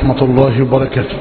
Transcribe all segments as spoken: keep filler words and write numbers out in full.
ورحمة الله وبركاته.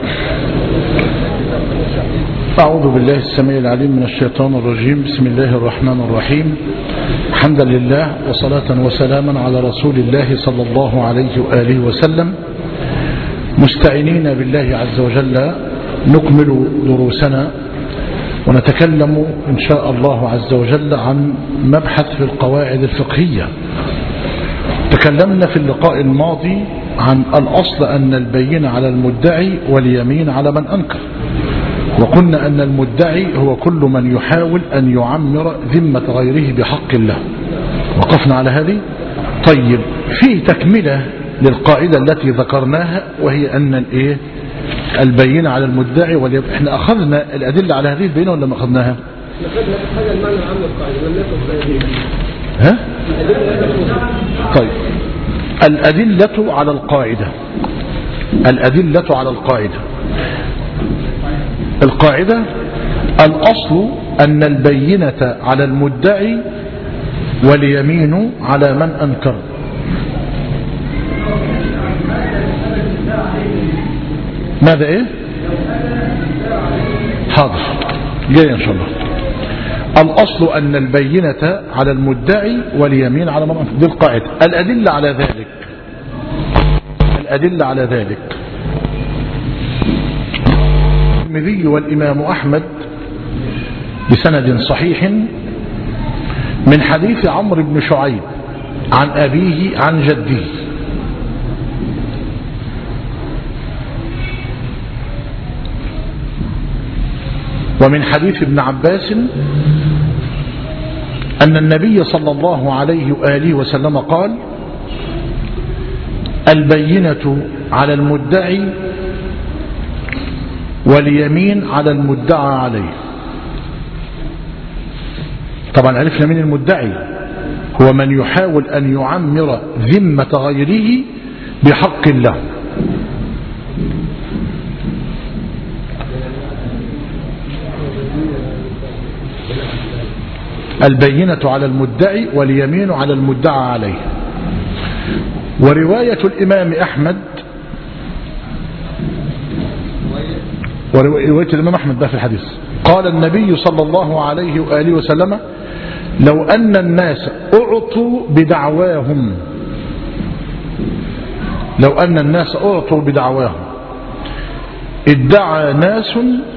أعوذ بالله السميع العليم من الشيطان الرجيم. بسم الله الرحمن الرحيم. حمدا لله وصلاة وسلاما على رسول الله صلى الله عليه وآله وسلم، مستعينين بالله عز وجل نكمل دروسنا ونتكلم إن شاء الله عز وجل عن مبحث في القواعد الفقهية. تكلمنا في اللقاء الماضي عن الأصل أن البينة على المدعي واليمين على من أنكر، وقلنا أن المدعي هو كل من يحاول أن يعمر ذمة غيره بحق الله. وقفنا على هذه. طيب، فيه تكملة للقاعدة التي ذكرناها، وهي أن الإيه البينة على المدعي واليمين. احنا أخذنا الأدلة على هذه البينة ولا ما أخذناها؟ هذا المعنى العام للقاعدة لم نأخذ. ها؟ طيب، الأدلة على القاعدة الأدلة على القاعدة القاعدة الأصل أن البينة على المدعي واليمين على من أنكر. ماذا إيه؟ حاضر، جاي إن شاء الله. الأصل أن البينة على المدعي واليمين على من أنكر، دي القاعدة. الأدلة على ذلك الأدلة على ذلك الترمذي والإمام أحمد بسند صحيح من حديث عمرو بن شعيب عن أبيه عن جده، ومن حديث ابن عباس أن النبي صلى الله عليه وآله وسلم قال: البينة على المدعي واليمين على المدعى عليه. طبعا عرفنا من المدعي هو من يحاول أن يعمر ذمة غيره بحق الله. البينة على المدعي واليمين على المدعى عليه. ورواية الإمام أحمد ورواية الإمام أحمد بقى في الحديث، قال النبي صلى الله عليه وآله وسلم: لو أن الناس أعطوا بدعواهم لو أن الناس أعطوا بدعواهم ادعى ناس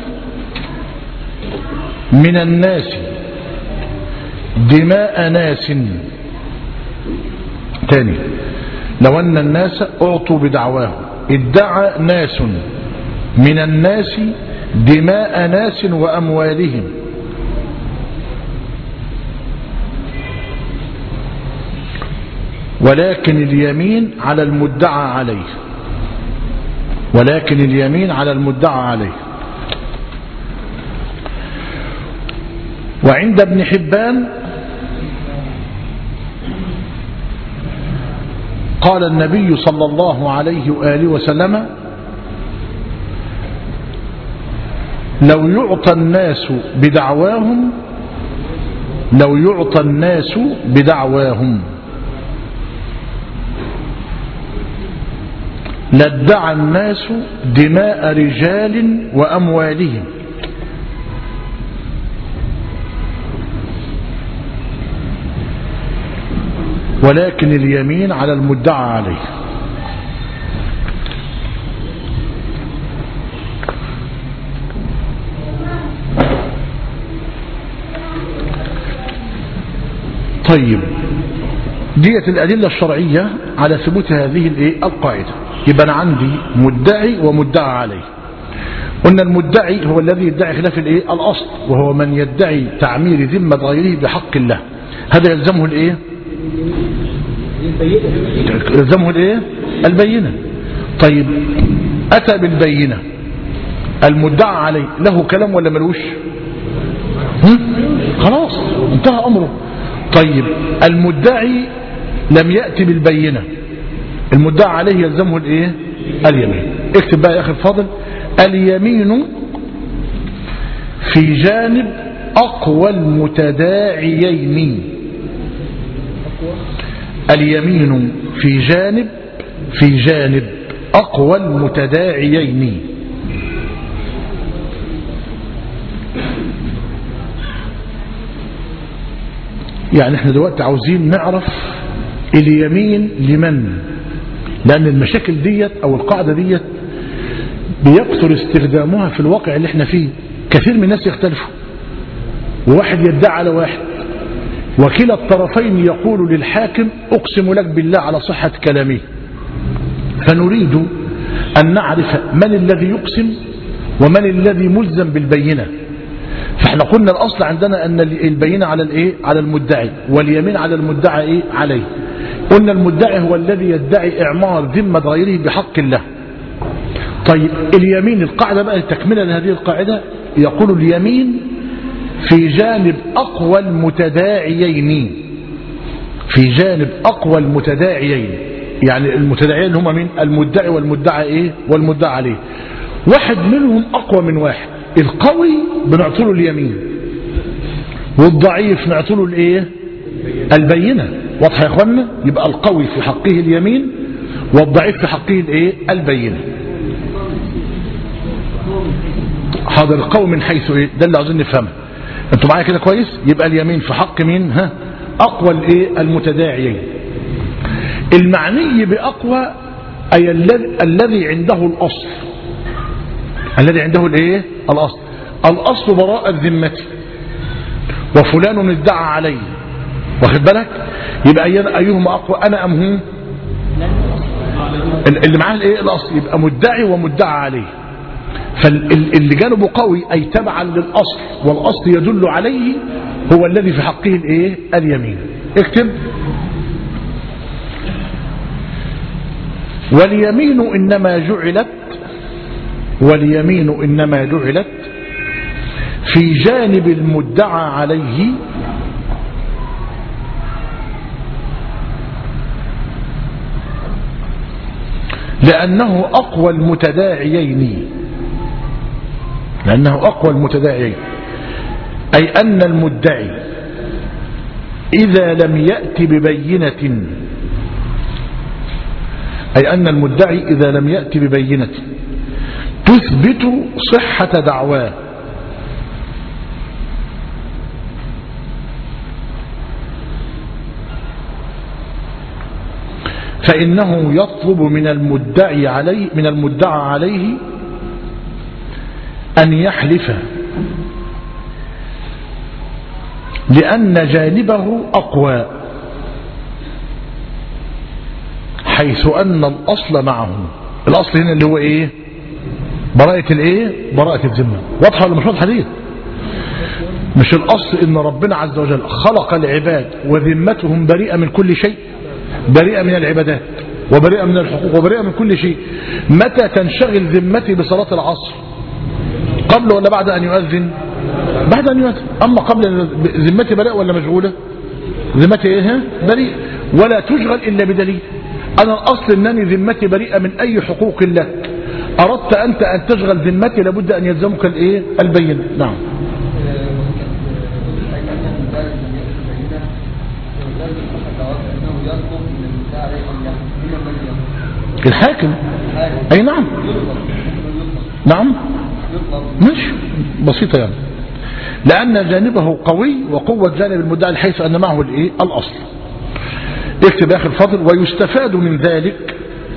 من الناس دماء ناس. تاني، لو أن الناس أعطوا بدعواهم ادعى ناس من الناس دماء ناس وأموالهم، ولكن اليمين على المدعى عليه ولكن اليمين على المدعى عليه. وعند ابن حبان قال النبي صلى الله عليه وآله وسلم: لو يعطى الناس بدعواهم لو يعطى الناس بدعواهم لادعى الناس دماء رجال وأموالهم، ولكن اليمين على المدعى عليه. طيب، ديت الأدلة الشرعية على ثبوت هذه القاعدة. يبقى أنا عندي مدعي ومدعى عليه. قلنا المدعي هو الذي يدعي خلاف الايه الأصل، وهو من يدعي تعمير ذمة غيره بحق الله. هذا يلزمه الايه يلزمه الايه البينة. طيب، أتى بالبينة، المدعى عليه له كلام ولا ملوش؟ خلاص انتهى أمره. طيب، المدعي لم يأتي بالبينة، المدعى عليه يلزمه الايه اليمين. اكتب بقى يا أخي الفاضل: اليمين في جانب أقوى المتداعيين. اليمين في جانب في جانب أقوى المتداعيين. يعني احنا دلوقتي عاوزين نعرف اليمين لمن، لأن المشاكل ديت أو القاعدة ديت بيكثر استخدامها في الواقع اللي احنا فيه. كثير من الناس يختلفوا، وواحد يدعي على واحد، وكلا الطرفين يقول للحاكم أقسم لك بالله على صحة كلامه. فنريد أن نعرف من الذي يقسم ومن الذي ملزم بالبينة. فاحنا قلنا الأصل عندنا أن البينة على الايه؟ على المدعي، واليمين على المدعى ايه؟ عليه. قلنا المدعي هو الذي يدعي إعمار ذمة غيره بحق الله. طيب اليمين، القاعدة بقى تكملة لهذه القاعدة، يقول اليمين في جانب أقوى المتداعيين، في جانب أقوى المتداعيين. يعني المتداعيين هم من المدعي والمدعى ايه؟ والمدعى عليه. واحد منهم أقوى من واحد. القوي بنعطله اليمين، والضعيف نعطله الايه؟ البينة. واضح يا اخوانا؟ يبقى القوي في حقه اليمين، والضعيف في حقه الايه؟ البينة. حاضر. القوي من حيث ايه؟ ده اللي عاوزين نفهمه. انتوا معايا كده كويس؟ يبقى اليمين في حق مين؟ ها؟ اقوى الايه؟ المتداعيين. المعني باقوى اي الذي عنده الاصل، الذي عنده الايه؟ الاصل. الاصل براءة ذمتي، وفلان ادعى علي، واخد بالك؟ يبقى ايهما اقوى، انا ام هو؟ اللي معاه الايه؟ الاصل. يبقى مدعي ومدعى عليه. فاللي جانبه قوي اي تبعا للاصل والاصل يدل عليه هو الذي في حقه الايه؟ اليمين. اكتب: واليمين انما جعلت واليمين انما جعلت في جانب المدعى عليه لأنه أقوى المتداعيين، لأنه أقوى المتداعيين. أي أن المدعي إذا لم يأتي ببينة، أي أن المدعي إذا لم يأتي ببينة تثبت صحة دعواه فإنه يطلب من المدعي عليه من المدعى عليه أن يحلف، لأن جانبه أقوى، حيث أن الأصل معه. الأصل هنا اللي هو إيه؟ براءة الإيه؟ براءة الذمة. واضحة ولا مش واضحة دي؟ مش الأصل إن ربنا عز وجل خلق العباد وذمتهم بريئة من كل شيء، بريئة من العبادات وبريئة من الحقوق وبريئة من كل شيء. متى تنشغل ذمتي بصلاة العصر؟ قبل ولا بعد أن يؤذن؟ بعد أن يؤذن. أما قبل ذمتي بريئة ولا مشغولة؟ ذمتي إيه؟ بريئة، ولا تشغل إلا بدليل. أنا الأصل أنني ذمتي بريئة من أي حقوق لك. أردت أنت أن تشغل ذمتي لابد أن يلزمك الإيه؟ البينة. نعم. الحاكم. أي نعم. نعم مش بسيطة يعني. لأن جانبه قوي وقوة جانب المدعي حيث أن معه الإيه؟ الأصل. اكتب يا أخي الفضل: ويستفاد من ذلك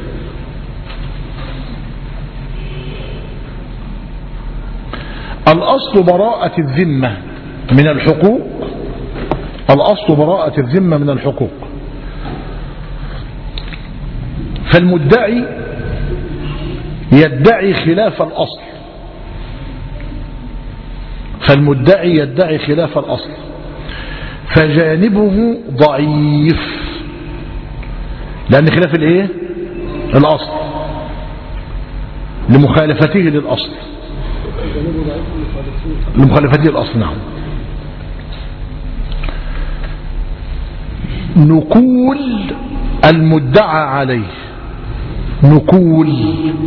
الأصل براءة الذمة من الحقوق، الأصل براءة الذمة من الحقوق. فالمدعي يدعي خلاف الأصل، فالمدعي يدعي خلاف الأصل فجانبه ضعيف، لأن خلاف الإيه؟ الأصل، لمخالفته للأصل، لمخالفته للأصل. نعم. نقول المدعى عليه، نقول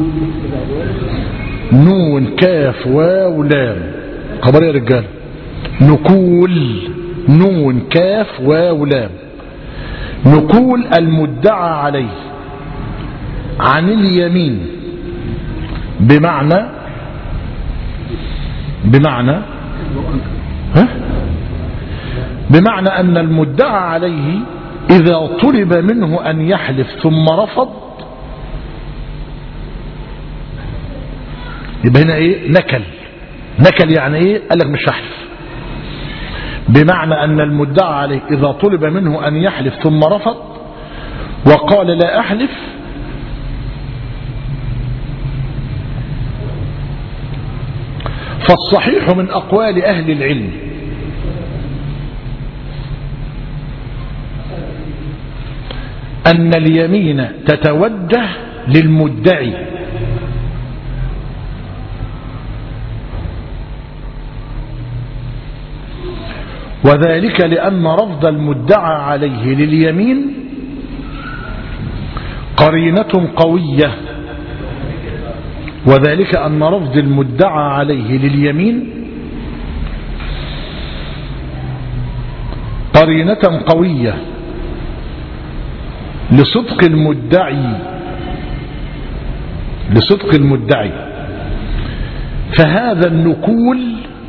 نون كاف واو لام، خبر يا رجال. نقول نون كاف واو لام. نقول المدعى عليه عن اليمين بمعنى بمعنى ها؟ بمعنى أن المدعى عليه إذا طلب منه أن يحلف ثم رفض يبقى هنا إيه؟ نكل. نكل يعني إيه؟ قال لك مش هحلف. بمعنى أن المدعى عليه إذا طلب منه أن يحلف ثم رفض وقال لا أحلف فالصحيح من أقوال أهل العلم أن اليمين تتوجه للمدعي وذلك لأن رفض المدعى عليه لليمين قرينة قوية وذلك أن رفض المدعى عليه لليمين قرينة قوية لصدق المدعي لصدق المدعي فهذا النكول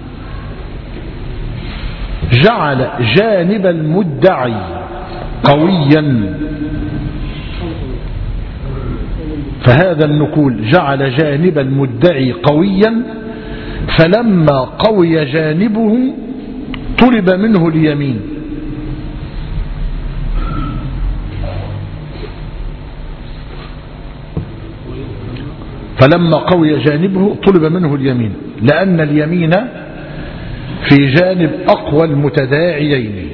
جعل جانب المدعي قويا فهذا النكول جعل جانب المدعي قويا فلما قوي جانبه طلب منه اليمين فلما قوي جانبه طلب منه اليمين لأن اليمين في جانب أقوى المتداعيين.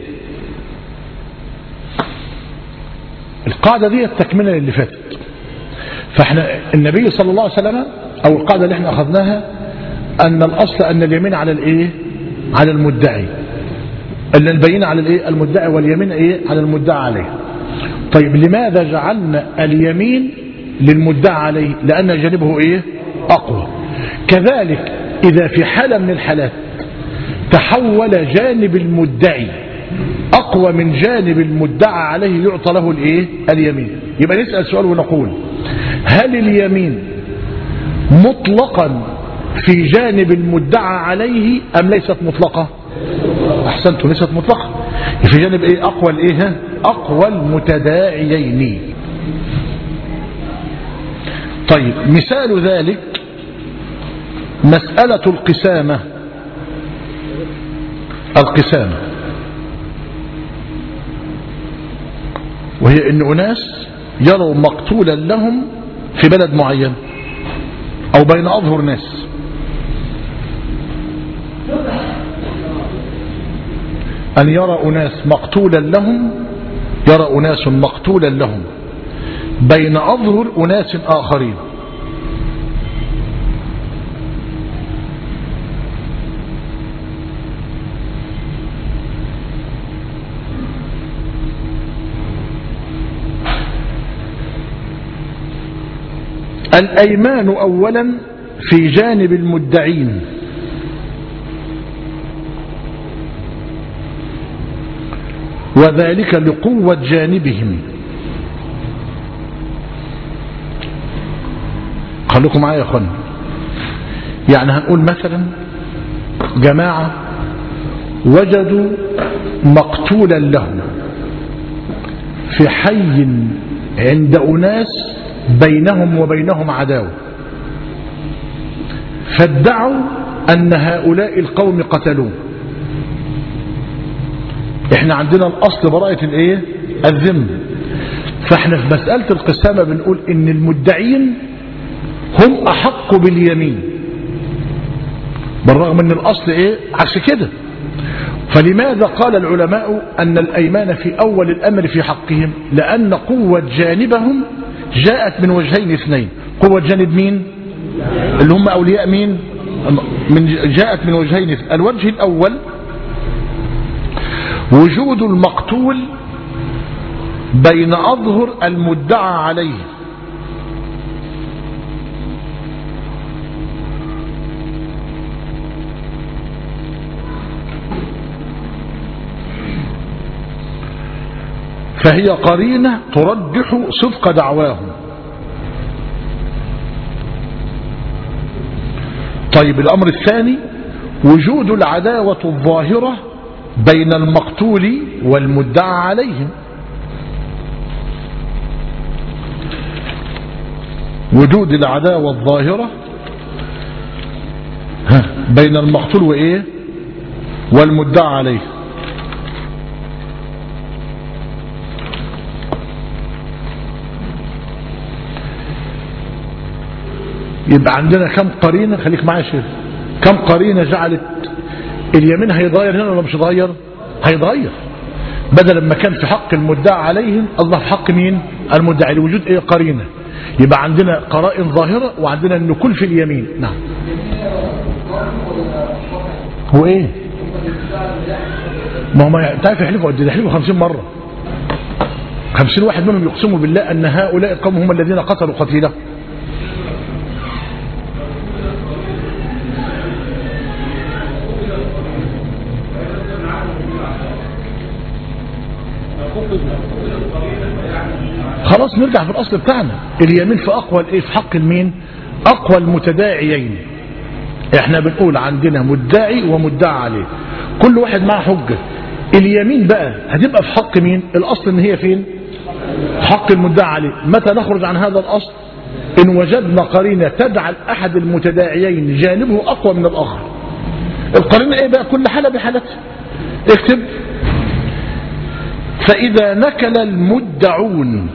القاعدة دي التكملة اللي فاتت. فاحنا النبي صلى الله عليه وسلم أو القاعدة اللي احنا أخذناها أن الأصل أن اليمين على الإيه؟ على المدعي. أن البينة على الإيه؟ المدعي واليمين إيه؟ على المدعى عليه. طيب لماذا جعلنا اليمين للمدعى عليه؟ لأن جانبه إيه؟ أقوى. كذلك إذا في حالة من الحالات تحول جانب المدعي أقوى من جانب المدعى عليه يعطى له الإيه؟ اليمين. يبقى نسأل سؤال ونقول هل اليمين مطلقا في جانب المدعى عليه أم ليست مطلقة؟ أحسنتم، ليست مطلقة. في جانب إيه؟ أقوى الإيه؟ أقوى المتداعيين. طيب مثال ذلك مسألة القسامة. القسامة وهي ان اناس يروا مقتولا لهم في بلد معين او بين اظهر ناس ان يرى اناس مقتولا لهم يرى اناس مقتولا لهم بين اظهر اناس اخرين الأيمان أولا في جانب المدعين وذلك لقوة جانبهم. خلوكم معايا يا اخوان. يعني هنقول مثلا جماعة وجدوا مقتولا لهم في حي عند أناس بينهم وبينهم عداوة فادعوا أن هؤلاء القوم قتلوه. احنا عندنا الأصل براءة الايه؟ الذمة. فاحنا في مسألة القسامة بنقول ان المدعين هم أحق باليمين بالرغم ان الأصل ايه؟ عكس كده. فلماذا قال العلماء أن الأيمان في أول الأمر في حقهم؟ لأن قوة جانبهم جاءت من وجهين اثنين. قوة جانب مين؟ اللي هم أولياء مين؟ من جاءت من وجهين اثنين. الوجه الأول وجود المقتول بين أظهر المدعى عليه فهي قرينة ترجح صدق دعواهم. طيب الأمر الثاني وجود العداوة الظاهرة بين المقتول والمدعى عليه. وجود العداوة الظاهرة بين المقتول وإيه والمدعى عليه. يبقى عندنا كم قرينة، خليك معايا شيخ، كم قرينة جعلت اليمين هيتغير هنا ولا مش هيتغير؟ هيتغير. بدل ما كان في حق المدعى عليه الله في حق مين؟ المدعي، لوجود ايه؟ قرينة. يبقى عندنا قرائن ظاهرة وعندنا النكول في اليمين. نعم. هو ايه؟ ما هم تعرف يحلفوا قد ايه؟ يحلفوا خمسين مرة. خمسين واحد منهم يقسموا بالله ان هؤلاء القوم هم الذين قتلوا قتيله. خلاص نرجع في الأصل بتاعنا. اليمين في أقوى الإيه؟ في حق المين؟ أقوى المتداعيين. احنا بنقول عندنا مدعي ومدعى عليه، كل واحد معه حجة. اليمين بقى هتبقى في حق مين؟ الأصل إن هي فين؟ في حق المدعى عليه. متى نخرج عن هذا الأصل؟ إن وجدنا قرينة تجعل أحد المتداعيين جانبه أقوى من الآخر. القرينة إيه بقى؟ كل حالة بحالتها. اكتب: فإذا نكل المدعون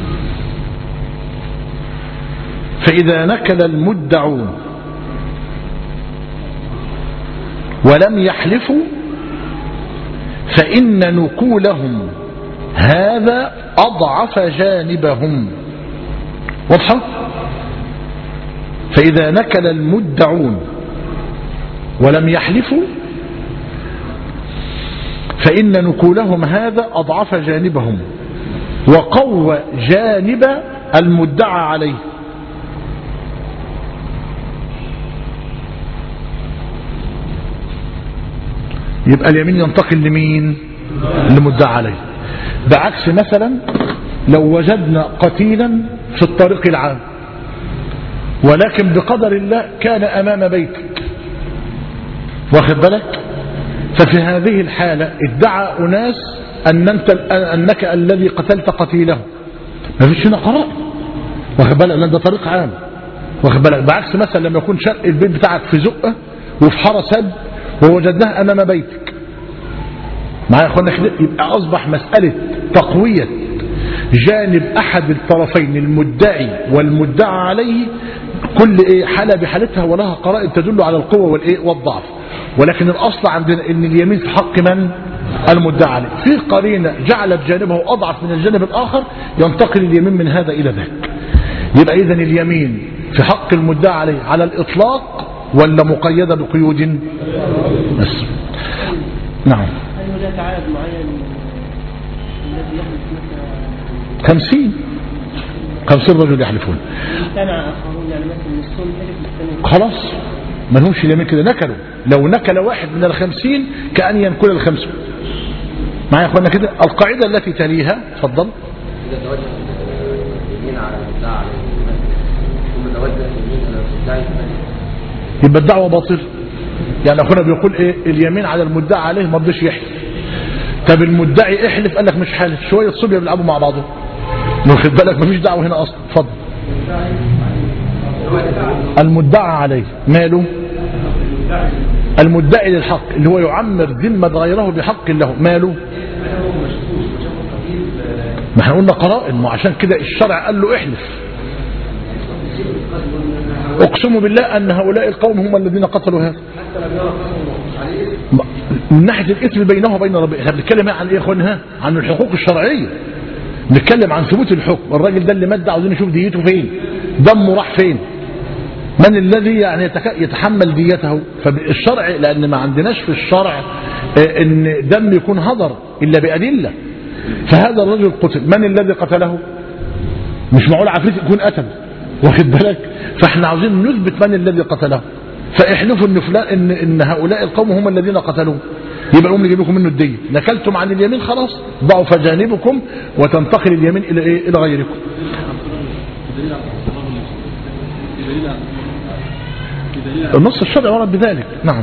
فإذا نكل المدعون ولم يحلفوا فإن نكولهم هذا أضعف جانبهم. واضحة؟ فإذا نكل المدعون ولم يحلفوا فإن نكولهم هذا أضعف جانبهم وقوى جانب المدعى عليه. يبقى اليمين ينتقل لمين؟ للمدعى عليه. بعكس مثلا لو وجدنا قتيلا في الطريق العام ولكن بقدر الله كان أمام بيتك، واخد بالك؟ ففي هذه الحالة ادعى أناس أن أنت أنك الذي قتلت قتيله، ما فيش هنا قرار، واخد بالك؟ لأن ده طريق عام، واخد بالك؟ بعكس مثلا لما يكون شرق البيت بتاعك في زقة وفي حارة سد ووجدناها أمام بيتك، معايا يا اخوانا كده؟ يبقى أصبح مسألة تقوية جانب أحد الطرفين المدعي والمدعى عليه كل إيه حالة بحالتها ولها قرائن تدل على القوة والإيه والضعف. ولكن الأصل عندنا أن اليمين في حق من؟ المدعى عليه. في قرينة جعلت جانبه أضعف من الجانب الآخر ينتقل اليمين من هذا إلى ذاك. يبقى إذن اليمين في حق المدعى عليه على الإطلاق ولا مقيدة بقيود؟ بس. نعم. هل هناك عدد معين الذي يحدث مثلا خمسين خمسين رجل يحلفون. سمع آخرون يعني مثلا الصوم حلف خلاص ما لهمش اليمين كده، نكلوا. لو نكل واحد من الخمسين كأن ينكل الخمسون. معايا يا اخوانا كده؟ القاعدة التي تليها، اتفضل. إذا توجه اليمين على المدعى عليه ثم توجه اليمين على المدعي يبقى الدعوة باطل. يعني اخونا بيقول ايه؟ اليمين على المدعى عليه ما رضيش يحلف. طب المدعي احلف، قال لك مش حالف. شوية صبية بيلعبوا مع بعضهم، واخد بالك؟ مفيش دعوة هنا اصلا. اتفضل. المدعى عليه ماله؟ المدعي للحق اللي هو يعمر ذمة غيره بحق له ماله؟ ما احنا قلنا قرائن، ما عشان كده الشرع قال له احلف. اقسم بالله ان هؤلاء القوم هم الذين قتلوا هذا. من ناحية الإثم بينه وبين ربه. احنا بنتكلم عن ايه يا اخوانا؟ عن الحقوق الشرعية، نتكلم عن ثبوت الحكم. الراجل ده اللي مات عاوزين نشوف ديته فين، دمه راح فين، من الذي يعني يتحمل ديته. فالشرع، لأن ما عندناش في الشرع ان دم يكون هدر إلا بأدلة. فهذا الرجل قتل، من الذي قتله؟ مش معقول عفريت يكون قتل، واخد بالك؟ فاحنا عاوزين نثبت من الذي قتله. فاحلفوا ان فلان ان, إن هؤلاء القوم هم الذين قتلوه، يبقى نقوم نجيب لكم منه الدية. نكلتم عن اليمين خلاص ضعف جانبكم وتنتقل اليمين الى ايه؟ الى غيركم. النص الشرعي ورد بذلك. نعم.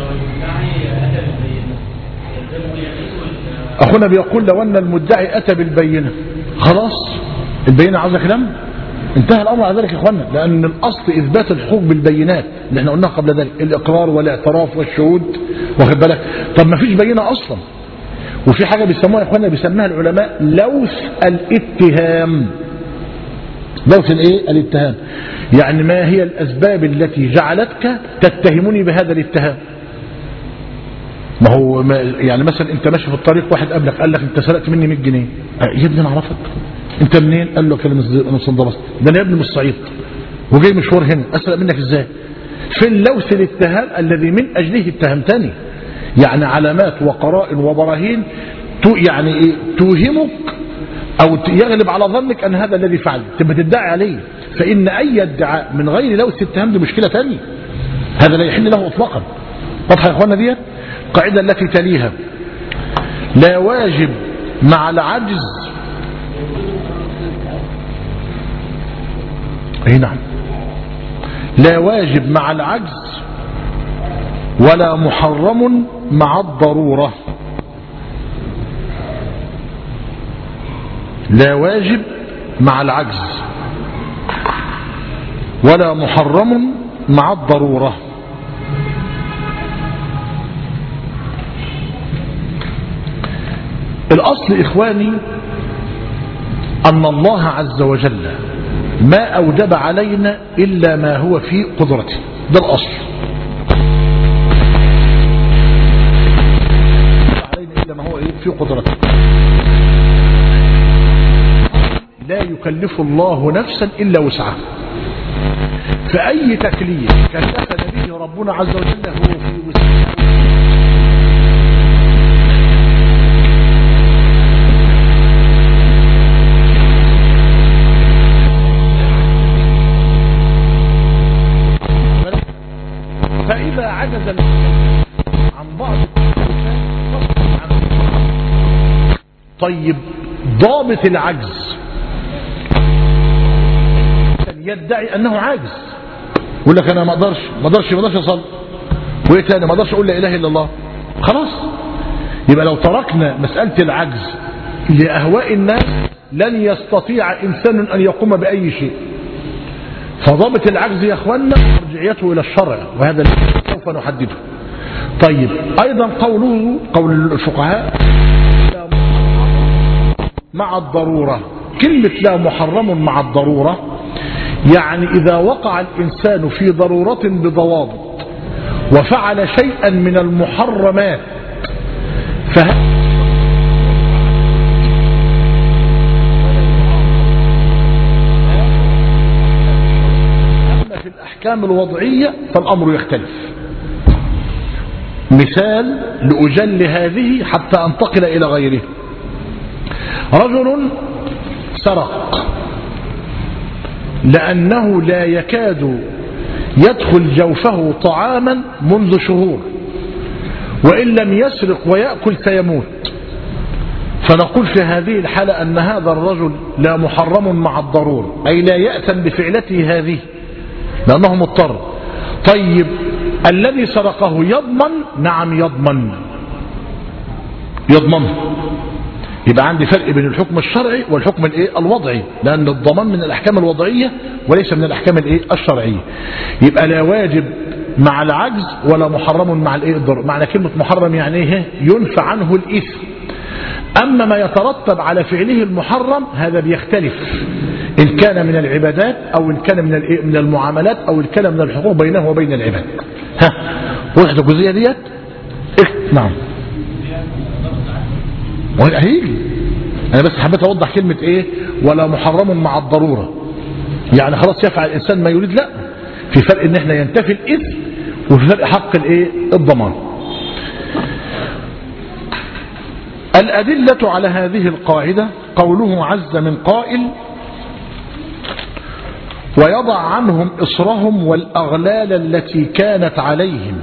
أخونا بيقول لو أن المدعي أتى بالبينة خلاص البينة عاوزة كلام، انتهى الأمر على ذلك يا إخوانا، لأن الأصل إثبات الحقوق بالبينات اللي احنا قلناها قبل ذلك، الإقرار والاعتراف والشهود، واخد بالك. طب ما فيش بينة أصلا، وفي حاجة بيسموها يا إخوانا بيسموها العلماء لوث الاتهام. لوث الايه؟ الاتهام. يعني ما هي الأسباب التي جعلتك تتهمني بهذا الاتهام؟ ما هو ما يعني مثلا انت ماشي في الطريق واحد قبلك قال لك انت سرقت مني مية جنيه، يا ابني انا اعرفك، انت منين؟ قال له كلمه انا صندبست، ده انا يا ابني من الصعيد وجاي مشوار هنا، اسرق منك ازاي؟ في اللوث الاتهام الذي من اجله اتهمتني، يعني علامات وقرائن وبراهين يعني ايه توهمك او يغلب على ظنك ان هذا الذي فعل، تبقى تدعي عليه. فان اي ادعاء من غير لوث الاتهام دي مشكله ثانيه، هذا لا يحل له اطلاقا. واضحه يا اخوانا ديت؟ القاعده التي تليها لا واجب مع العجز. اي نعم. لا واجب مع العجز ولا محرم مع الضرورة. لا واجب مع العجز ولا محرم مع الضرورة. الأصل إخواني أن الله عز وجل ما أوجب علينا إلا ما هو في قدرته، ده الأصل. علينا إلا ما هو في قدرته. لا يكلف الله نفسا إلا وسعها، فأي تكليف كلفنا به ربنا عز وجل هو في وسعها. فإذا عجز عن بعض طيب ضابط العجز يدعي أنه عاجز، يقول لك أنا ما أقدرش ما أقدرش ما أقدرش أصلي، وإيه تاني ما أقدرش أقول لا إله إلا الله، خلاص. يبقى لو تركنا مسألة العجز لأهواء الناس لن يستطيع إنسان أن يقوم بأي شيء. فضابط العجز يا أخوانا مرجعيته إلى الشرع، وهذا سوف نحدده. طيب أيضا قوله قول الفقهاء لا مع الضرورة. كلمة لا محرم مع الضرورة يعني إذا وقع الإنسان في ضرورة بضوابط وفعل شيئا من المحرمات فهذا أما في الأحكام الوضعية فالأمر يختلف. مثال لأجل هذه حتى أنتقل إلى غيره. رجل سرق لأنه لا يكاد يدخل جوفه طعاما منذ شهور، وإن لم يسرق ويأكل سيموت، فنقول في هذه الحالة أن هذا الرجل لا محرم مع الضرورة، أي لا يأثم بفعلته هذه لأنه مضطر. طيب الذي سرقه يضمن؟ نعم يضمن يضمن. يبقى عندي فرق بين الحكم الشرعي والحكم الايه الوضعي، لأن الضمان من الأحكام الوضعية وليس من الأحكام الايه الشرعية. يبقى لا واجب مع العجز ولا محرم مع الايه الضرر. معنى كلمة محرم يعني ايه؟ ينفى عنه الإثم. أما ما يترتب على فعله المحرم هذا بيختلف، إن كان من العبادات أو إن كان من الايه من المعاملات أو إن كان من الحقوق بينه وبين العباد. ها وضحت الجزئية ديت؟ إيه؟ نعم. هيجي انا بس حبيت اوضح كلمة ايه ولا محرم مع الضرورة، يعني خلاص يفعل الانسان ما يريد، لا، في فرق ان احنا ينتفي الاثم وفي فرق حق الايه الضمان. الادلة على هذه القاعدة قوله عز من قائل ويضع عنهم اصرهم والاغلال التي كانت عليهم.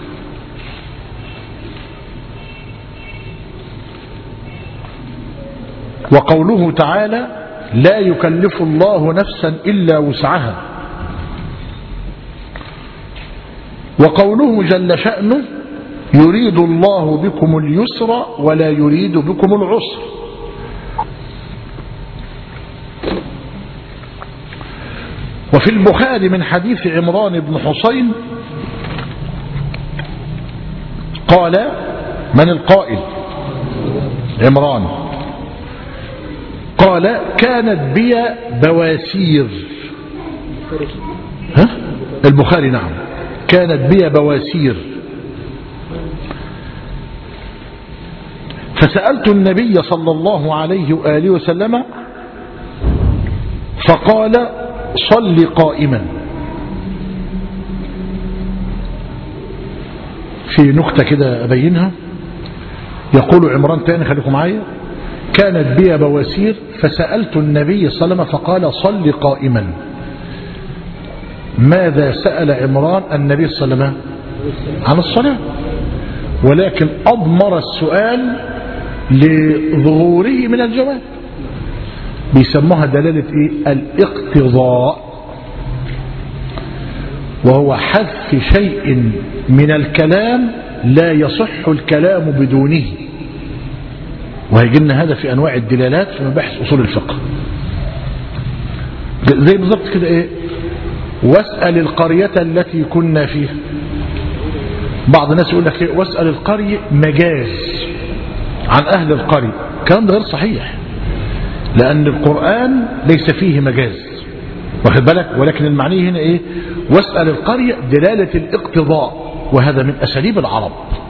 وقوله تعالى لا يكلف الله نفسا إلا وسعها. وقوله جل شأنه يريد الله بكم اليسر ولا يريد بكم العسر. وفي البخاري من حديث عمران بن حسين قال: من القائل؟ عمران قال: كانت بي بواسير. ها؟ البخاري نعم. كانت بي بواسير فسألت النبي صلى الله عليه وآله وسلم فقال: صل قائما. في نكتة كده أبينها. يقول عمران تاني، خليكم معايا: كانت بي بواسير فسألت النبي صلى الله عليه وسلم فقال: صل قائما. ماذا سأل عمران النبي صلى الله عليه وسلم؟ عن الصلاة، ولكن أضمر السؤال لظهوره من الجواب. بيسموها دلالة إيه؟ الاقتضاء، وهو حذف شيء من الكلام لا يصح الكلام بدونه. وهيجيلنا هذا في أنواع الدلالات في مباحث أصول الفقه. زي بالضبط كده إيه؟ واسأل القرية التي كنا فيها. بعض الناس يقول لك إيه؟ واسأل القرية مجاز عن أهل القرية. الكلام ده غير صحيح، لأن القرآن ليس فيه مجاز، واخد بالك؟ ولكن المعني هنا إيه؟ واسأل القرية دلالة الاقتضاء، وهذا من أساليب العرب.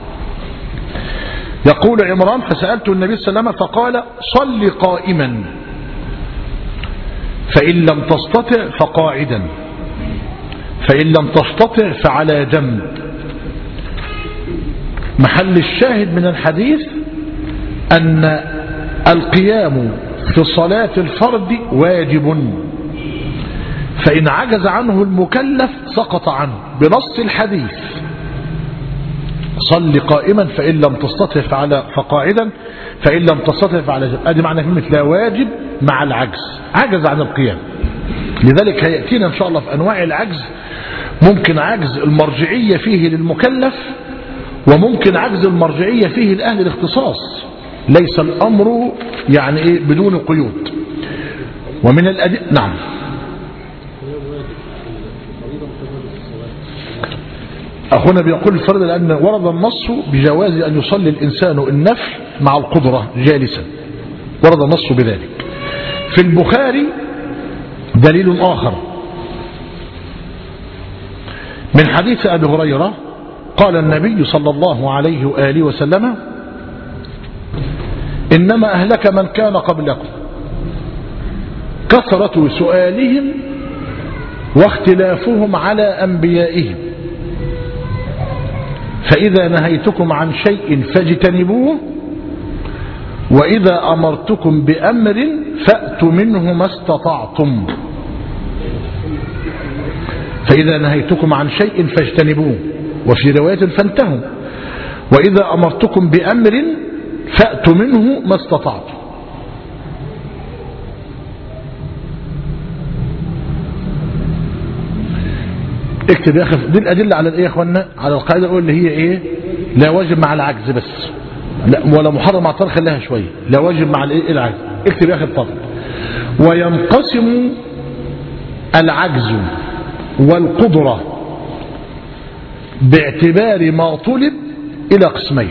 يقول عمران: فسألت النبي صلى الله عليه وسلم فقال: صل قائما، فإن لم تستطع فقاعدا، فإن لم تستطع فعلى جنب. محل الشاهد من الحديث أن القيام في صلاة الفرد واجب، فإن عجز عنه المكلف سقط عنه بنص الحديث: صل قائما فإن لم تستطع فعلى فقاعدا، فإن لم تستطع فعلى جنب. ادي معنى كلمة لا واجب مع العجز، عجز عن القيام. لذلك هيأتينا إن شاء الله في أنواع العجز. ممكن عجز المرجعية فيه للمكلف، وممكن عجز المرجعية فيه لأهل الاختصاص. ليس الأمر يعني إيه بدون قيود. ومن الأدلة نعم أخونا بيقول الفرد، لأن ورد النص بجواز أن يصلي الإنسان النفل مع القدرة جالسا، ورد النص بذلك. في البخاري دليل آخر من حديث أبي هريرة قال النبي صلى الله عليه وآله وسلم: إنما أهلك من كان قبلكم كثرة سؤالهم واختلافهم على أنبيائهم، فإذا نهيتكم عن شيء فاجتنبوه، وإذا أمرتكم بأمر فأتوا منه ما استطعتم. فإذا نهيتكم عن شيء فاجتنبوه، وفي رواية فانتهوا، وإذا أمرتكم بأمر فأتوا منه ما استطعتم. اكتب يا أخي دي الأدلة على الإيه يا أخوانا؟ على القاعدة اللي هي إيه؟ لا واجب مع العجز بس، لا ولا محرم مع الطرق، خليها شوية. لا واجب مع الإيه؟ العجز. اكتب يا أخي الطرق. وينقسم العجز والقدرة باعتبار ما طلب إلى قسمين.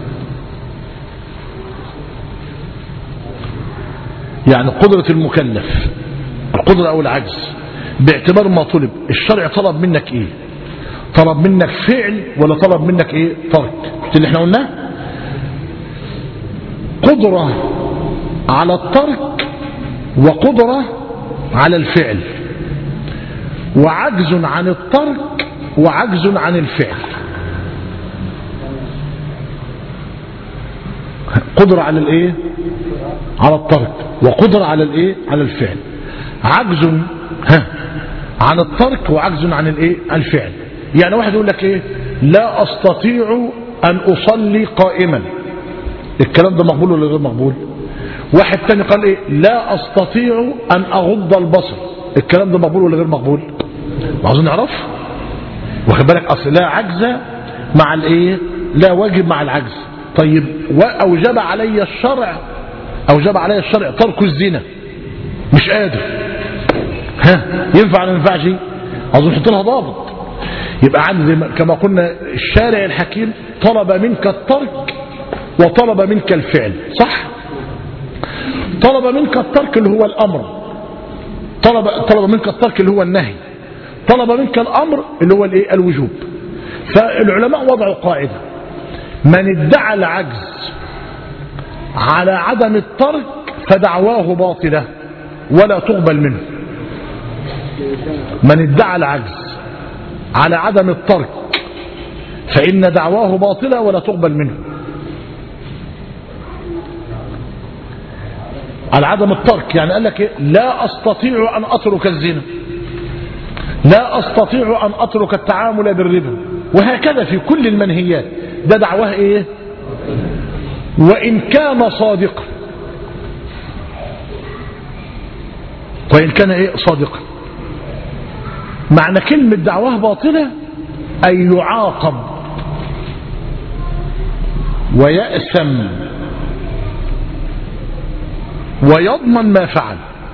يعني قدرة المكلف، القدرة أو العجز باعتبار ما طلب. الشرع طلب منك إيه؟ طلب منك فعل ولا طلب منك إيه؟ ترك. اللي احنا قلناه قدرة على الترك وقدرة على الفعل، وعجز عن الترك وعجز عن الفعل. قدرة على الايه؟ على الترك، وقدرة على الايه؟ على الفعل. عجز ها عن الترك وعجز عن الايه؟ الفعل. يعني واحد يقول لك ايه؟ لا استطيع ان اصلي قائما. الكلام ده مقبول ولا غير مقبول؟ واحد تاني قال ايه؟ لا استطيع ان اغض البصر. الكلام ده مقبول ولا غير مقبول؟ عاوزين نعرف. واخد بالك؟ أصل لا عجز مع الإيه؟ لا واجب مع العجز. طيب وأوجب علي الشرع أوجب علي الشرع ترك الزنا، مش قادر، ها ينفع ولا ما ينفعش؟ أظن نحط لها ضابط. يبقى عندي كما قلنا الشارع الحكيم طلب منك الترك وطلب منك الفعل، صح؟ طلب منك الترك اللي هو الأمر، طلب طلب منك الترك اللي هو النهي، طلب منك الأمر اللي هو الايه؟ الوجوب. فالعلماء وضعوا قاعدة: من ادعى العجز على عدم الترك فدعواه باطلة ولا تقبل منه. من ادعى العجز على عدم الترك فإن دعواه باطلة ولا تقبل منه. على عدم الترك يعني قال لك إيه؟ لا أستطيع أن أترك الزنا، لا أستطيع أن أترك التعامل بالربا، وهكذا في كل المنهيات. ده دعواه إيه؟ وإن كان صادقا، وإن كان إيه؟ صادقا. معنى كلمة دعواه باطلة أي يعاقب ويأثم ويضمن ما فعل.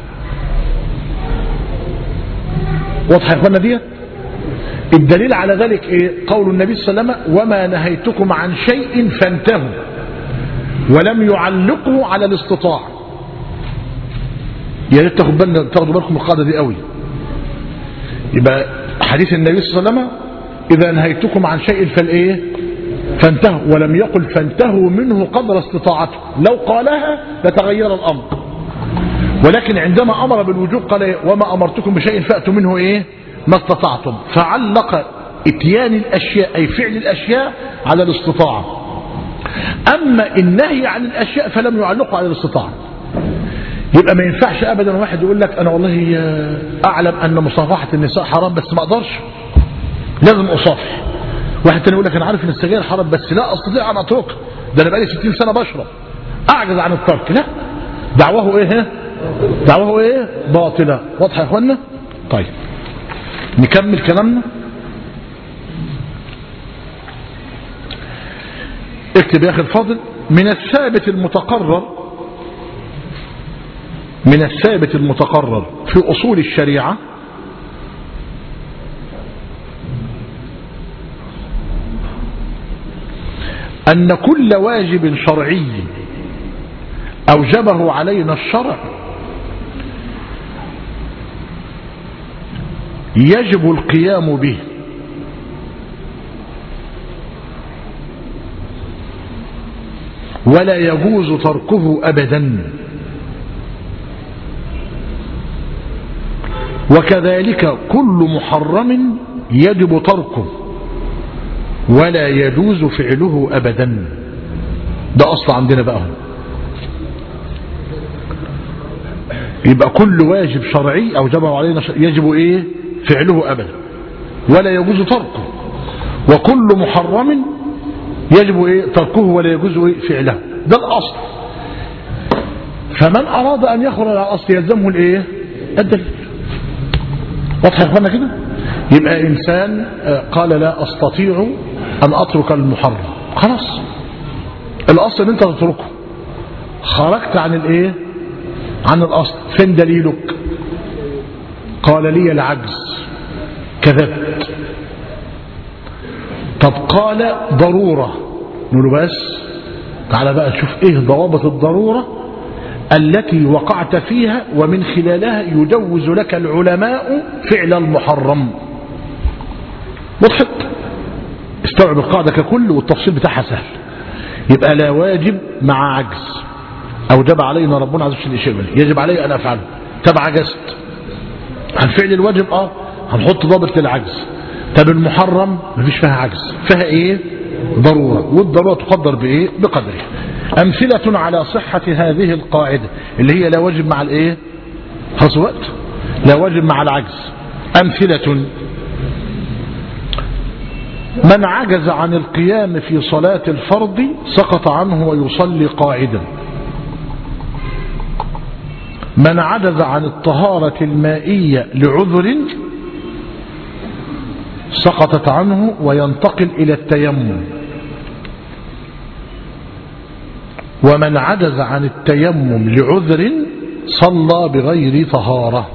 واضح يا اخوانا دي؟ الدليل على ذلك ايه؟ قول النبي صلى الله عليه وسلم: وما نهيتكم عن شيء فانتهوا، ولم يعلقه على الاستطاعة. يا ريت تاخدوا بالنا تاخدوا بالكم من القاعدة دي قوي. يبقى حديث النبي صلى الله عليه وسلم: إذا نهيتكم عن شيء فالايه؟ فانتهوا، ولم يقل فانتهوا منه قدر استطاعته. لو قالها لتغير الأمر، ولكن عندما أمر بالوجوب قال إيه؟ وما أمرتكم بشيء فأتوا منه إيه؟ ما استطعتم. فعلق اتيان الأشياء أي فعل الأشياء على الاستطاعة. أما النهي عن الأشياء فلم يعلقه على الاستطاعة. يبقى ما ينفعش أبدا واحد يقول لك أنا والله أعلم أن مصافحة النساء حرام بس ما أقدرش، لازم أصافح. واحد تاني يقول لك أنا عارف أن السجاير حرام بس لا أستطيع أن أتركها، ده أنا بقالي ستين سنة بشرب، أعجز عن الترك. لا، دعواه إيه؟ دعواه إيه؟ باطلة. واضح يا أخوانا؟ طيب نكمل كلامنا. اكتب يا أخي الفاضل: من الثابت المتقرر من الثابت المتقرر في أصول الشريعة أن كل واجب شرعي أوجبه علينا الشرع يجب القيام به، ولا يجوز تركه أبدا. وكذلك كل محرم يجب تركه ولا يجوز فعله أبدا. ده أصل عندنا بقى. يبقى كل واجب شرعي أوجبه علينا يجب إيه؟ فعله أبدا ولا يجوز تركه، وكل محرم يجب إيه؟ تركه ولا يجوز إيه؟ فعله. ده الأصل. فمن أراد أن يخرج على الأصل يلزمه الإيه؟ الدليل. واضح يا اخوانا كده؟ يبقى إنسان قال لا أستطيع أن أترك المحرم، خلاص الأصل أن أنت تتركه، خرجت عن الإيه؟ عن الأصل. فين دليلك؟ قال لي العجز، كذبت. طب قال ضرورة، نقول له بس تعالى بقى تشوف إيه ضوابط الضرورة التي وقعت فيها ومن خلالها يجوز لك العلماء فعل المحرم. وضحت؟ استوعب القاعدة ككل والتفصيل بتاعها سهل. يبقى لا واجب مع عجز أوجب علينا ربنا عز وجل شيء يجب علي أن أفعله. طب عجزت عن فعل الواجب، اه هنحط ضابط للعجز. طب المحرم مفيش فيها عجز، فيها ايه؟ ضرورة، والضرورة تقدر بايه؟ بقدرها. أمثلة على صحة هذه القاعدة اللي هي لا واجب مع الايه؟ خلاص وقت، لا واجب مع العجز. أمثلة: من عجز عن القيام في صلاة الفرض سقط عنه ويصلي قاعدا. من عجز عن الطهارة المائية لعذر سقطت عنه وينتقل إلى التيمم. ومن عجز عن التيمم لعذر صلى بغير طهارة.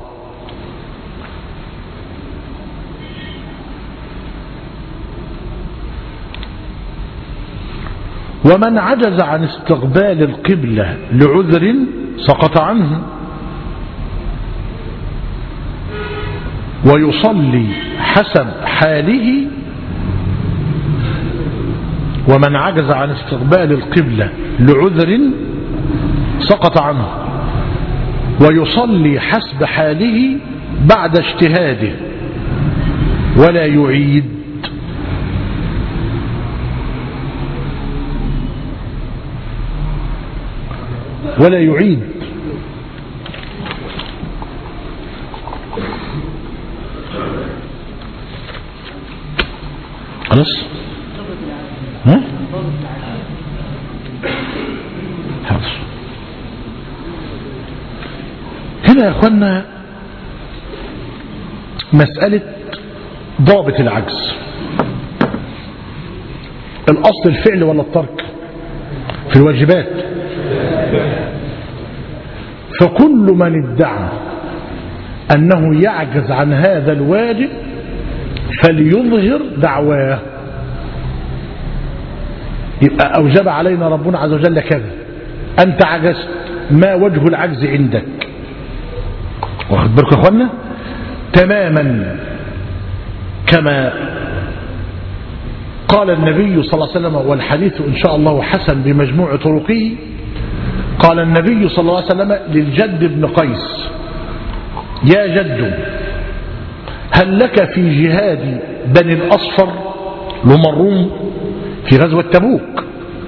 ومن عجز عن استقبال القبلة لعذر سقط عنه ويصلي حسب حاله. ومن عجز عن استقبال القبلة لعذر سقط عنه ويصلي حسب حاله بعد اجتهاده ولا يعيد. ولا يعيد خلاص. ها حاضر. هنا يا اخوانا مسألة ضابط العجز، الأصل الفعل ولا الترك في الواجبات؟ فكل من ادعى أنه يعجز عن هذا الواجب فليظهر دعواه. يبقى أوجب علينا ربنا عز وجل كذا، أنت عجزت، ما وجه العجز عندك؟ واخد بالكم يا اخوانا؟ تماما كما قال النبي صلى الله عليه وسلم، والحديث إن شاء الله حسن بمجموع طرقه. قال النبي صلى الله عليه وسلم للجد بن قيس: يا جد، هل لك في جهاد بني الأصفر لمروم في غزوة تبوك؟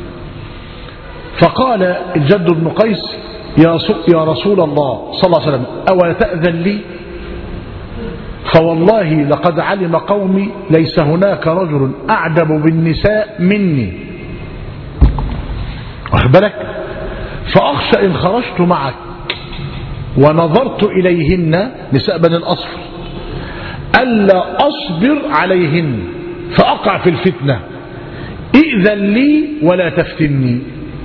فقال الجد بن قيس: يا رسول الله صلى الله عليه وسلم، أولا تأذن لي؟ فوالله لقد علم قومي ليس هناك رجل أعجب بالنساء مني. واخد بالك؟ فأخشى إن خرجت معك ونظرت إليهن، نساء بني الأصفر، ألا أصبر عليهن فأقع في الفتنة، ائذن لي ولا تفتني.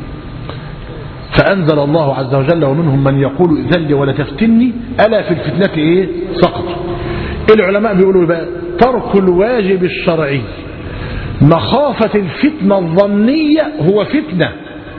فأنزل الله عز وجل: ومنهم من يقول ائذن لي ولا تفتني ألا في الفتنة إيه سقط. العلماء بيقولوا بقى: ترك الواجب الشرعي مخافة الفتنة الظنية هو فتنة.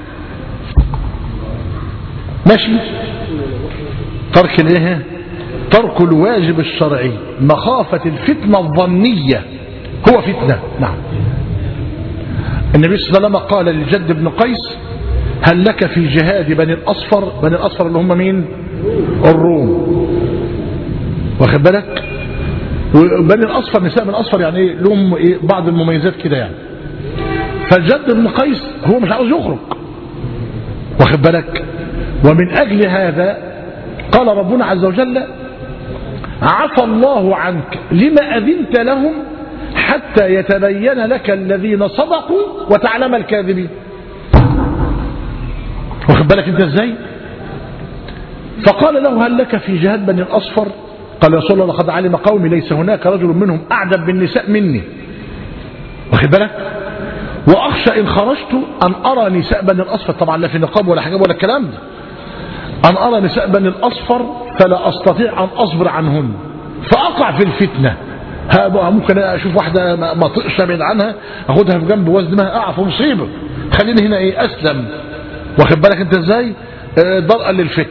ماشي؟ ترك الايه؟ ترك الواجب الشرعي مخافة الفتنة الظنية هو فتنة. نعم. النبي صلى الله عليه وسلم قال للجد بن قيس: هل لك في جهاد بني الأصفر؟ بني الأصفر اللي هم مين؟ الروم. واخد بالك؟ وبني الأصفر نساء من الأصفر يعني لهم إيه بعض المميزات كده يعني. فالجد بن قيس هو مش عاوز يخرج. واخد بالك؟ ومن أجل هذا قال ربنا عز وجل: عفى الله عنك لما أذنت لهم حتى يتبين لك الذين صدقوا وتعلم الكاذبين. واخد بالك انت ازاي؟ فقال له: هل لك في جهاد بني الأصفر؟ قال: يا رسول الله لقد علم قومي ليس هناك رجل منهم أعجب بالنساء مني. واخد بالك؟ وأخشى إن خرجت أن أرى نساء بني الأصفر، طبعا لا في نقاب ولا حجاب ولا الكلام ده، أن أرى نساء بني الأصفر فلا أستطيع أن أصبر عنهن فأقع في الفتنة. ممكن أشوف واحدة ما طقش أبعد عنها، أخدها في جنب وزنها، أقع في مصيبة، خليني هنا إيه أسلم. واخد بالك أنت إزاي؟ ضرأ للفتن.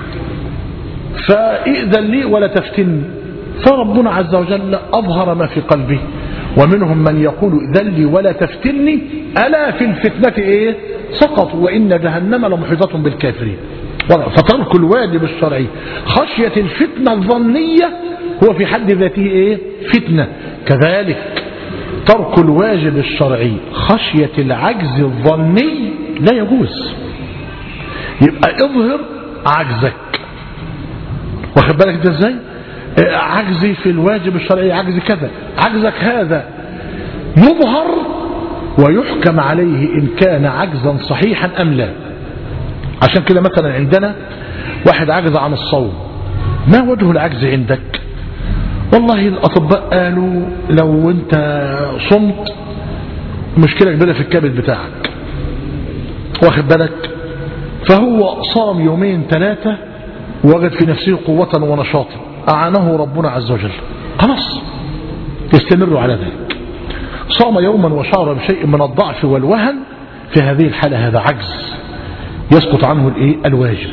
فإئذن لي ولا تفتني. فربنا عز وجل أظهر ما في قلبه: ومنهم من يقول ائذن لي ولا تفتني ألا في الفتنة إيه سقطوا وإن جهنم لمحيطة بالكافرين. فترك الواجب الشرعي خشية الفتنة الظنية هو في حد ذاته إيه فتنة. كذلك ترك الواجب الشرعي خشية العجز الظني لا يجوز. يبقى اظهر عجزك. واخد بالك انت ازاي؟ عجزي في الواجب الشرعي عجز كذا، عجزك هذا يظهر ويحكم عليه إن كان عجزا صحيحا أم لا. عشان كده مثلا عندنا واحد عجز عن الصوم، ما وجه العجز عندك؟ والله الأطباء قالوا لو أنت صمت مشكلة كبيرة في الكبد بتاعك، واخد بالك، فهو صام يومين ثلاثة وجد في نفسه قوة ونشاطا أعانه ربنا عز وجل، خلاص يستمر على ذلك. صام يوما وشعر بشيء من الضعف والوهن، في هذه الحالة هذا عجز يسقط عنه الايه الواجب.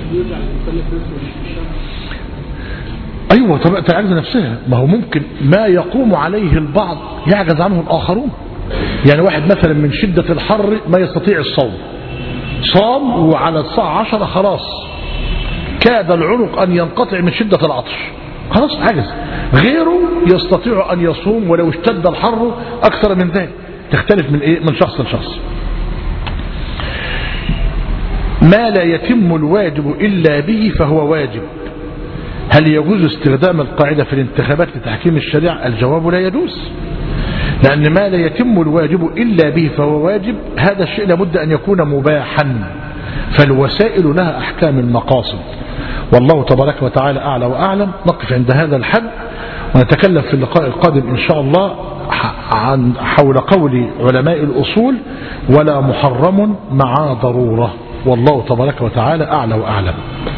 ايوه طبيعة العجز نفسها، ما هو ممكن ما يقوم عليه البعض يعجز عنه الاخرون. يعني واحد مثلا من شدة الحر ما يستطيع الصوم، صام وعلى الساعة عشرة خلاص كاد العنق ان ينقطع من شدة العطش، خلاص عجز. غيره يستطيع ان يصوم ولو اشتد الحر اكثر من ذلك، تختلف من ايه من شخص لشخص. ما لا يتم الواجب إلا به فهو واجب. هل يجوز استخدام القاعدة في الانتخابات لتحكيم الشريعة؟ الجواب لا يجوز، لأن ما لا يتم الواجب إلا به فهو واجب، هذا الشيء لابد أن يكون مباحا، فالوسائل لها أحكام المقاصد. والله تبارك وتعالى أعلى وأعلم. نقف عند هذا الحد ونتكلم في اللقاء القادم إن شاء الله عن حول قول علماء الأصول: ولا محرم مع ضرورة. والله تبارك وتعالى أعلى وأعلم.